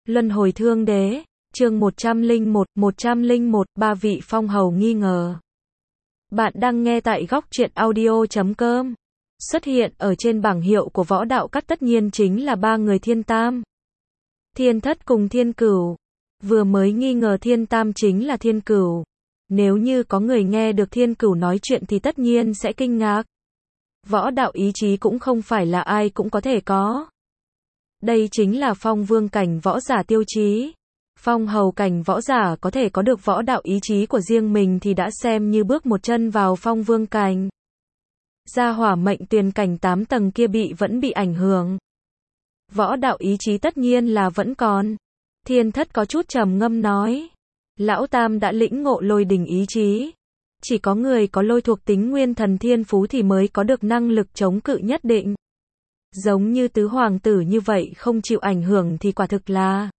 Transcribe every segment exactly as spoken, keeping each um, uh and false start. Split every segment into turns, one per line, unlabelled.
Luân hồi thương đế, chương một trăm lẻ một, một trăm lẻ một, ba vị phong hầu nghi ngờ. Bạn đang nghe tại góc truyện audio chấm com. Xuất hiện ở trên bảng hiệu của võ đạo các tất nhiên chính là ba người Thiên Tam, Thiên Thất cùng Thiên Cửu. Vừa mới nghi ngờ Thiên Tam chính là Thiên Cửu. Nếu như có người nghe được Thiên Cửu nói chuyện thì tất nhiên sẽ kinh ngạc. Võ đạo ý chí cũng không phải là ai cũng có thể có. Đây chính là phong vương cảnh võ giả tiêu chí. Phong hầu cảnh võ giả có thể có được võ đạo ý chí của riêng mình thì đã xem như bước một chân vào phong vương cảnh. Gia hỏa mệnh tuyền cảnh tám tầng kia bị vẫn bị ảnh hưởng. Võ đạo ý chí tất nhiên là vẫn còn. Thiên Thất có chút trầm ngâm nói. Lão Tam đã lĩnh ngộ lôi đình ý chí. Chỉ có người có lôi thuộc tính nguyên thần thiên phú thì mới có được năng lực chống cự nhất định. Giống như tứ hoàng tử như vậy không chịu ảnh hưởng thì quả thực là.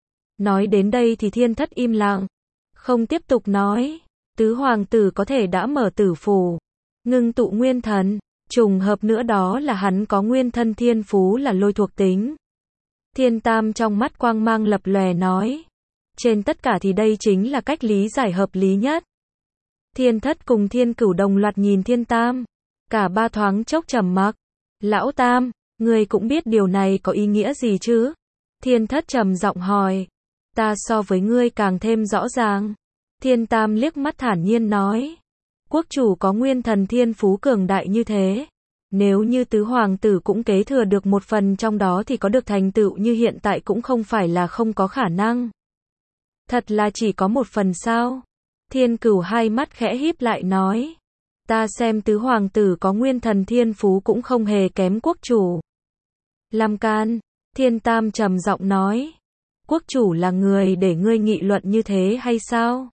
Nói đến đây thì Thiên Thất im lặng, không tiếp tục nói. Tứ hoàng tử có thể đã mở tử phù, ngưng tụ nguyên thần, trùng hợp nữa đó là hắn có nguyên thân thiên phú là lôi thuộc tính. Thiên Tam trong mắt quang mang lập lòe nói. Trên tất cả thì đây chính là cách lý giải hợp lý nhất. Thiên Thất cùng Thiên Cửu đồng loạt nhìn Thiên Tam. Cả ba thoáng chốc trầm mặc. Lão Tam, ngươi cũng biết điều này có ý nghĩa gì chứ? Thiên Thất trầm giọng hỏi. Ta so với ngươi càng thêm rõ ràng. Thiên Tam liếc mắt thản nhiên nói. Quốc chủ có nguyên thần thiên phú cường đại như thế. Nếu như tứ hoàng tử cũng kế thừa được một phần trong đó thì có được thành tựu như hiện tại cũng không phải là không có khả năng. Thật là chỉ có một phần sao? Thiên Cửu hai mắt khẽ híp lại nói. Ta xem tứ hoàng tử có nguyên thần thiên phú cũng không hề kém quốc chủ. Làm can, Thiên Tam trầm giọng nói. Quốc chủ là người để ngươi nghị luận như thế hay sao?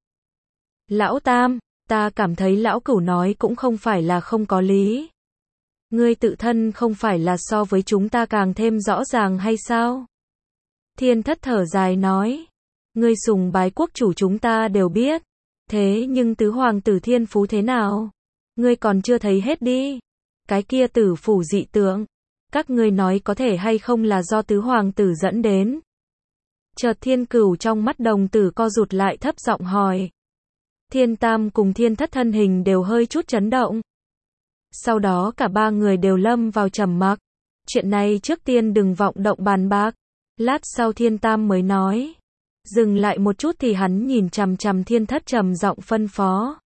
Lão Tam, ta cảm thấy lão Cửu nói cũng không phải là không có lý. Ngươi tự thân không phải là so với chúng ta càng thêm rõ ràng hay sao? Thiên Thất thở dài nói. Ngươi sùng bái quốc chủ chúng ta đều biết. Thế nhưng tứ hoàng tử thiên phú thế nào? Ngươi còn chưa thấy hết đi. Cái kia tử phủ dị tượng. Các ngươi nói có thể hay không là do tứ hoàng tử dẫn đến? Chợt Thiên Cửu trong mắt đồng tử co rụt lại thấp giọng hỏi. Thiên Tam cùng Thiên Thất thân hình đều hơi chút chấn động. Sau đó cả ba người đều lâm vào trầm mặc. Chuyện này trước tiên đừng vọng động bàn bạc. Lát sau Thiên Tam mới nói. Dừng lại một chút thì hắn nhìn chằm chằm Thiên Thất trầm giọng phân phó.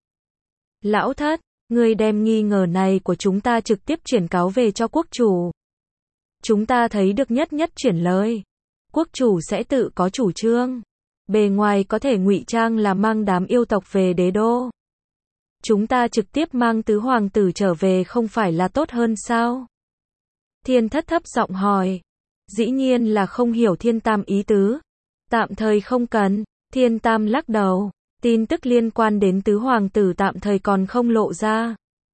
Lão Thất, ngươi đem nghi ngờ này của chúng ta trực tiếp chuyển cáo về cho quốc chủ. Chúng ta thấy được nhất nhất chuyển lời. Quốc chủ sẽ tự có chủ trương. Bề ngoài có thể ngụy trang là mang đám yêu tộc về đế đô. Chúng ta trực tiếp mang tứ hoàng tử trở về không phải là tốt hơn sao? Thiên Thất thấp giọng hỏi. Dĩ nhiên là không hiểu Thiên Tam ý tứ. Tạm thời không cần. Thiên Tam lắc đầu. Tin tức liên quan đến tứ hoàng tử tạm thời còn không lộ ra.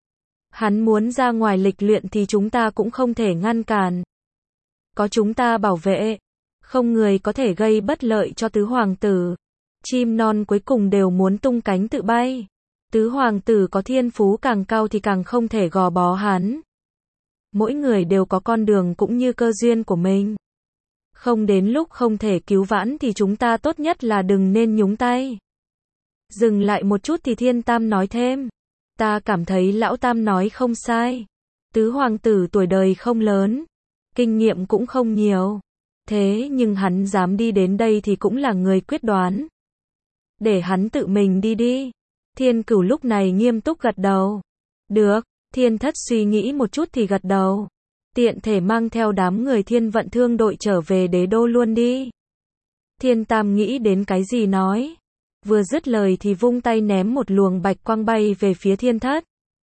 Hắn muốn ra ngoài lịch luyện thì chúng ta cũng không thể ngăn cản. Có chúng ta bảo vệ, không người có thể gây bất lợi cho tứ hoàng tử. Chim non cuối cùng đều muốn tung cánh tự bay. Tứ hoàng tử có thiên phú càng cao thì càng không thể gò bó hắn. Mỗi người đều có con đường cũng như cơ duyên của mình. Không đến lúc không thể cứu vãn thì chúng ta tốt nhất là đừng nên nhúng tay. Dừng lại một chút thì Thiên Tam nói thêm. Ta cảm thấy lão Tam nói không sai. Tứ hoàng tử tuổi đời không lớn, kinh nghiệm cũng không nhiều. Thế nhưng hắn dám đi đến đây thì cũng là người quyết đoán. Để hắn tự mình đi đi. Thiên Cửu lúc này nghiêm túc gật đầu. Được, Thiên Thất suy nghĩ một chút thì gật đầu. Tiện thể mang theo đám người Thiên Vận Thương đội trở về đế đô luôn đi. Thiên Tam nghĩ đến cái gì nói. Vừa dứt lời thì vung tay ném một luồng bạch quang bay về phía Thiên Thất.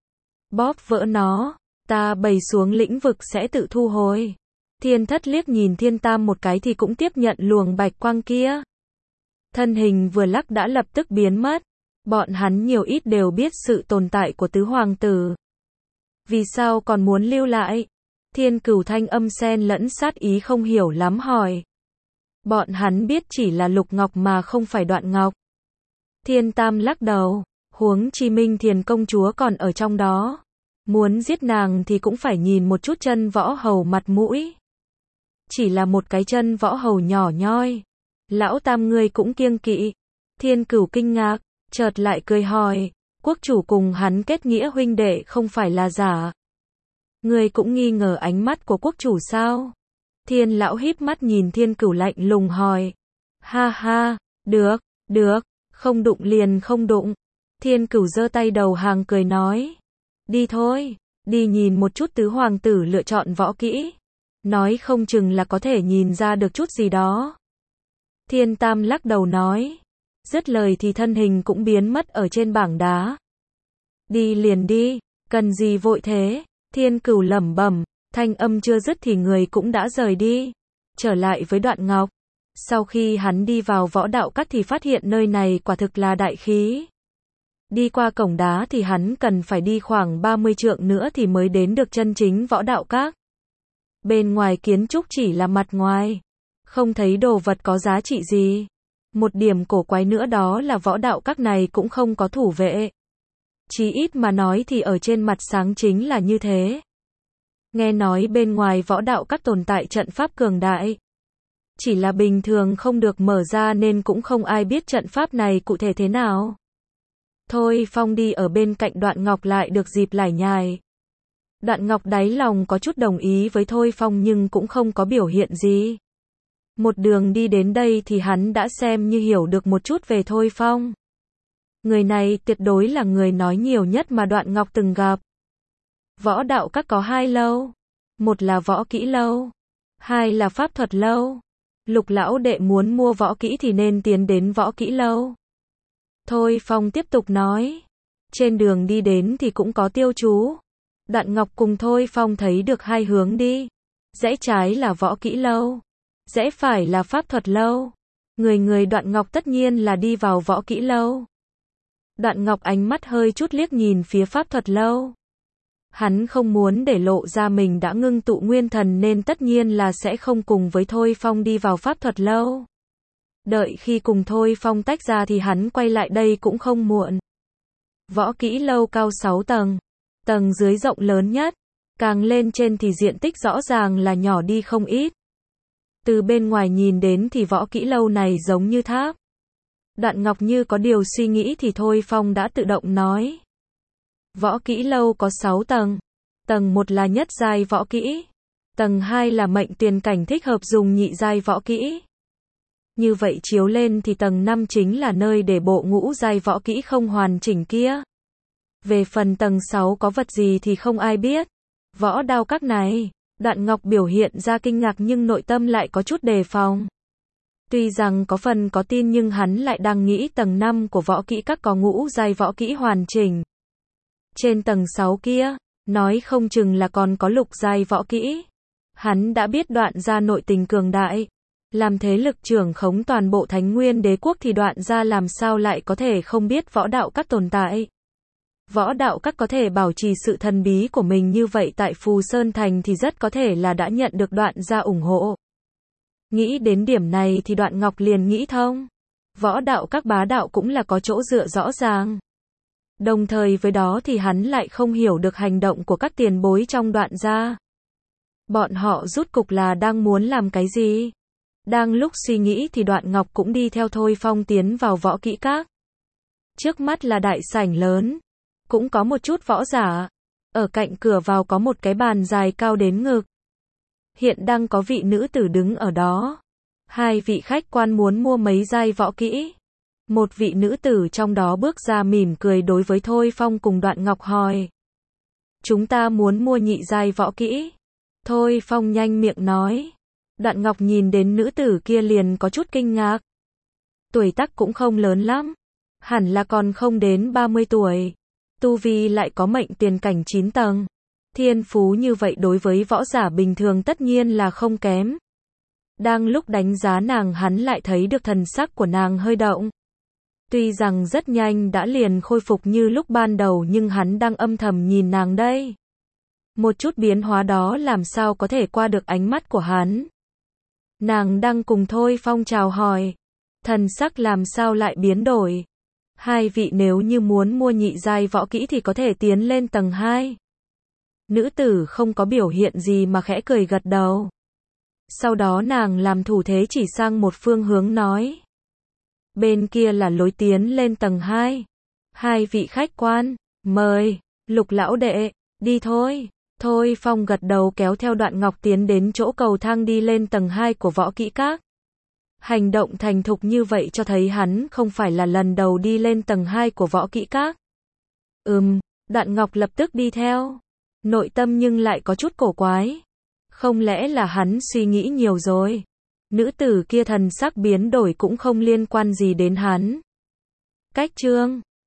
Bóp vỡ nó, ta bày xuống lĩnh vực sẽ tự thu hồi. Thiên Thất liếc nhìn Thiên Tam một cái thì cũng tiếp nhận luồng bạch quang kia. Thân hình vừa lắc đã lập tức biến mất. Bọn hắn nhiều ít đều biết sự tồn tại của tứ hoàng tử. Vì sao còn muốn lưu lại? Thiên Cửu thanh âm xen lẫn sát ý không hiểu lắm hỏi. Bọn hắn biết chỉ là Lục Ngọc mà không phải Đoạn Ngọc. Thiên Tam lắc đầu. Huống chi Minh Thiền công chúa còn ở trong đó. Muốn giết nàng thì cũng phải nhìn một chút chân võ hầu mặt mũi. Chỉ là một cái chân võ hầu nhỏ nhoi. Lão Tam ngươi cũng kiêng kỵ. Thiên Cửu kinh ngạc, chợt lại cười hỏi, quốc chủ cùng hắn kết nghĩa huynh đệ không phải là giả. Ngươi cũng nghi ngờ ánh mắt của quốc chủ sao? Thiên lão híp mắt nhìn Thiên Cửu lạnh lùng hỏi. Ha ha, được, được, không đụng liền không đụng. Thiên Cửu giơ tay đầu hàng cười nói. Đi thôi, đi nhìn một chút tứ hoàng tử lựa chọn võ kỹ. Nói không chừng là có thể nhìn ra được chút gì đó. Thiên Tam lắc đầu nói. Dứt lời thì thân hình cũng biến mất ở trên bảng đá. Đi liền đi, cần gì vội thế? Thiên Cửu lẩm bẩm, thanh âm chưa dứt thì người cũng đã rời đi. Trở lại với Đoạn Ngọc. Sau khi hắn đi vào võ đạo các thì phát hiện nơi này quả thực là đại khí. Đi qua cổng đá thì hắn cần phải đi khoảng ba mươi trượng nữa thì mới đến được chân chính võ đạo các. Bên ngoài kiến trúc chỉ là mặt ngoài, không thấy đồ vật có giá trị gì. Một điểm cổ quái nữa đó là võ đạo các này cũng không có thủ vệ. Chí ít mà nói thì ở trên mặt sáng chính là như thế. Nghe nói bên ngoài võ đạo các tồn tại trận pháp cường đại. Chỉ là bình thường không được mở ra nên cũng không ai biết trận pháp này cụ thể thế nào. Thôi Phong đi ở bên cạnh Đoạn Ngọc lại được dịp lải nhải. Đoạn Ngọc đáy lòng có chút đồng ý với Thôi Phong nhưng cũng không có biểu hiện gì. Một đường đi đến đây thì hắn đã xem như hiểu được một chút về Thôi Phong. Người này tuyệt đối là người nói nhiều nhất mà Đoạn Ngọc từng gặp. Võ đạo các có hai lâu. Một là võ kỹ lâu. Hai là pháp thuật lâu. Lục lão đệ muốn mua võ kỹ thì nên tiến đến võ kỹ lâu. Thôi Phong tiếp tục nói. Trên đường đi đến thì cũng có tiêu chú. Đoạn Ngọc cùng Thôi Phong thấy được hai hướng đi. Rẽ trái là võ kỹ lâu. Rẽ phải là pháp thuật lâu. Người người Đoạn Ngọc tất nhiên là đi vào võ kỹ lâu. Đoạn Ngọc ánh mắt hơi chút liếc nhìn phía pháp thuật lâu. Hắn không muốn để lộ ra mình đã ngưng tụ nguyên thần nên tất nhiên là sẽ không cùng với Thôi Phong đi vào pháp thuật lâu. Đợi khi cùng Thôi Phong tách ra thì hắn quay lại đây cũng không muộn. Võ kỹ lâu cao sáu tầng. Tầng dưới rộng lớn nhất. Càng lên trên thì diện tích rõ ràng là nhỏ đi không ít. Từ bên ngoài nhìn đến thì võ kỹ lâu này giống như tháp. Đoạn Ngọc như có điều suy nghĩ thì Thôi Phong đã tự động nói. Võ kỹ lâu có sáu tầng. Tầng một là nhất giai võ kỹ. Tầng hai là mệnh tiền cảnh thích hợp dùng nhị giai võ kỹ. Như vậy chiếu lên thì tầng năm chính là nơi để bộ ngũ giai võ kỹ không hoàn chỉnh kia. Về phần tầng sáu có vật gì thì không ai biết. Võ đao các này, Đoạn Ngọc biểu hiện ra kinh ngạc nhưng nội tâm lại có chút đề phòng. Tuy rằng có phần có tin nhưng hắn lại đang nghĩ tầng năm của võ kỹ các có ngũ giai võ kỹ hoàn chỉnh. Trên tầng sáu kia, nói không chừng là còn có lục giai võ kỹ. Hắn đã biết Đoạn gia nội tình cường đại. Làm thế lực trưởng khống toàn bộ Thánh Nguyên Đế quốc thì Đoạn gia làm sao lại có thể không biết võ đạo các tồn tại. Võ đạo các có thể bảo trì sự thần bí của mình như vậy tại Phù Sơn Thành thì rất có thể là đã nhận được Đoạn gia ủng hộ. Nghĩ đến điểm này thì Đoạn Ngọc liền nghĩ thông. Võ đạo các bá đạo cũng là có chỗ dựa rõ ràng. Đồng thời với đó thì hắn lại không hiểu được hành động của các tiền bối trong Đoạn gia. Bọn họ rút cục là đang muốn làm cái gì? Đang lúc suy nghĩ thì Đoạn Ngọc cũng đi theo Thôi Phong tiến vào võ kỹ các. Trước mắt là đại sảnh lớn. Cũng có một chút võ giả. Ở cạnh cửa vào có một cái bàn dài cao đến ngực. Hiện đang có vị nữ tử đứng ở đó. Hai vị khách quan muốn mua mấy giai võ kỹ. Một vị nữ tử trong đó bước ra mỉm cười đối với Thôi Phong cùng Đoạn Ngọc hỏi. Chúng ta muốn mua nhị giai võ kỹ. Thôi Phong nhanh miệng nói. Đoạn Ngọc nhìn đến nữ tử kia liền có chút kinh ngạc. Tuổi tác cũng không lớn lắm. Hẳn là còn không đến ba mươi tuổi. Tu vi lại có mệnh tiền cảnh chín tầng. Thiên phú như vậy đối với võ giả bình thường tất nhiên là không kém. Đang lúc đánh giá nàng hắn lại thấy được thần sắc của nàng hơi động. Tuy rằng rất nhanh đã liền khôi phục như lúc ban đầu nhưng hắn đang âm thầm nhìn nàng đây. Một chút biến hóa đó làm sao có thể qua được ánh mắt của hắn. Nàng đang cùng Thôi Phong chào hỏi. Thần sắc làm sao lại biến đổi. Hai vị nếu như muốn mua nhị giai võ kỹ thì có thể tiến lên tầng hai. Nữ tử không có biểu hiện gì mà khẽ cười gật đầu. Sau đó nàng làm thủ thế chỉ sang một phương hướng nói. Bên kia là lối tiến lên tầng hai. Hai vị khách quan, mời, Lục lão đệ, đi thôi. Thôi Phong gật đầu kéo theo Đoạn Ngọc tiến đến chỗ cầu thang đi lên tầng hai của Võ Kỹ Các. Hành động thành thục như vậy cho thấy hắn không phải là lần đầu đi lên tầng hai của Võ Kỹ Các. Ừm, Đoạn Ngọc lập tức đi theo. Nội tâm nhưng lại có chút cổ quái. Không lẽ là hắn suy nghĩ nhiều rồi? Nữ tử kia thần sắc biến đổi cũng không liên quan gì đến hắn. Cách chương